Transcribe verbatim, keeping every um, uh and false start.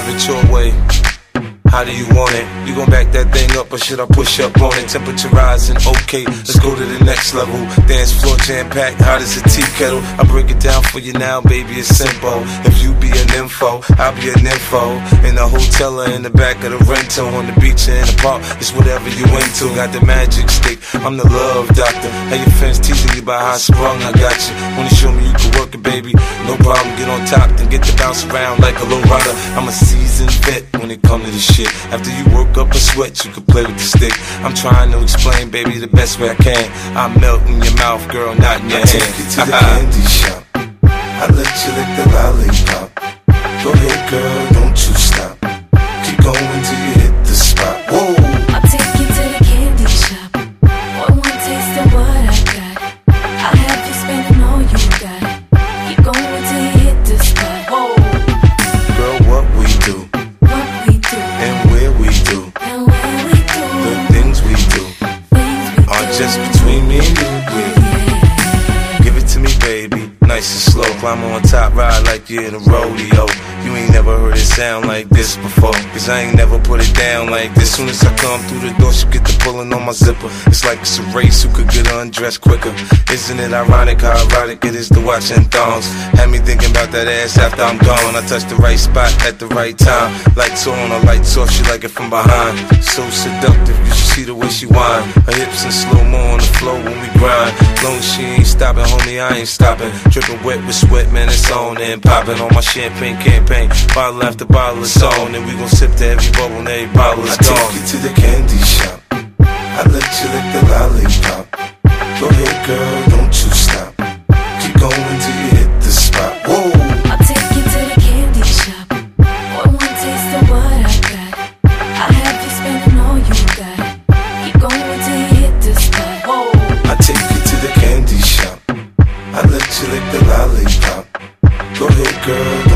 have it your way. How do you want it? You gon' back that thing up or should I push up on it? Temperature rising, okay, let's go to the next level. Dance floor jam-packed, hot as a tea kettle. I break it down for you now, baby, it's simple. If you be an info, I'll be an info. In the hotel or in the back of the rental, on the beach or in the park, it's whatever you into. Got the magic stick, I'm the love doctor. How your friends teasing you about how I sprung, I got you. Wanna show me you can work it, baby? No problem, get on top, then get to bounce around like a low rider. I'm a seasoned vet when it comes to this shit. After you work up a sweat, you can play with the stick. I'm trying to explain, baby, the best way I can. I melt in your mouth, girl, not in your I hand. take you to the candy shop. I let you lick the lollipop. Go ahead, girl, don't you stop. Keep going till you hit the spot. Whoa. I'll take you to the candy shop. Want one taste of what I got. I'll have you spending all you got. Keep going till you hit the spot. Whoa. Girl, what we do, What we do, and where we do, and where we do, the things we do things we are do. just between me and you. Yeah. Give it to me, baby, nice and slow. Climb on top, ride like you're in a rodeo. You ain't never heard it sound like this before, cause I ain't never put it down like this. Soon as I come through the door, she get the pulling on my zipper. It's like it's a race, who could get undressed quicker. Isn't it ironic how erotic it is to watch in thongs? Had me thinking about that ass after I'm gone. I touch the right spot at the right time. Lights on or lights off, she like it from behind. So seductive, you should see the way she whine. Her hips in slow-mo on the floor when we grind. Long as she ain't stopping, homie, I ain't stopping. Dripping wet with sweat, man, it's on and popping on my champagne campaign. Bottle after bottle is on, and we gon' sip to every bubble and every bottle is gone. I take you to the candy shop. I let you lick the lollipop. Go ahead, girl, don't you stop. Keep going till you hit the spot. Whoa. I'll take you to the candy shop. Want one taste of what I got. I'll have you spending all you got. Keep going till you hit the spot. Whoa. I take you to the candy shop. I let you lick the lollipop. Go ahead, girl,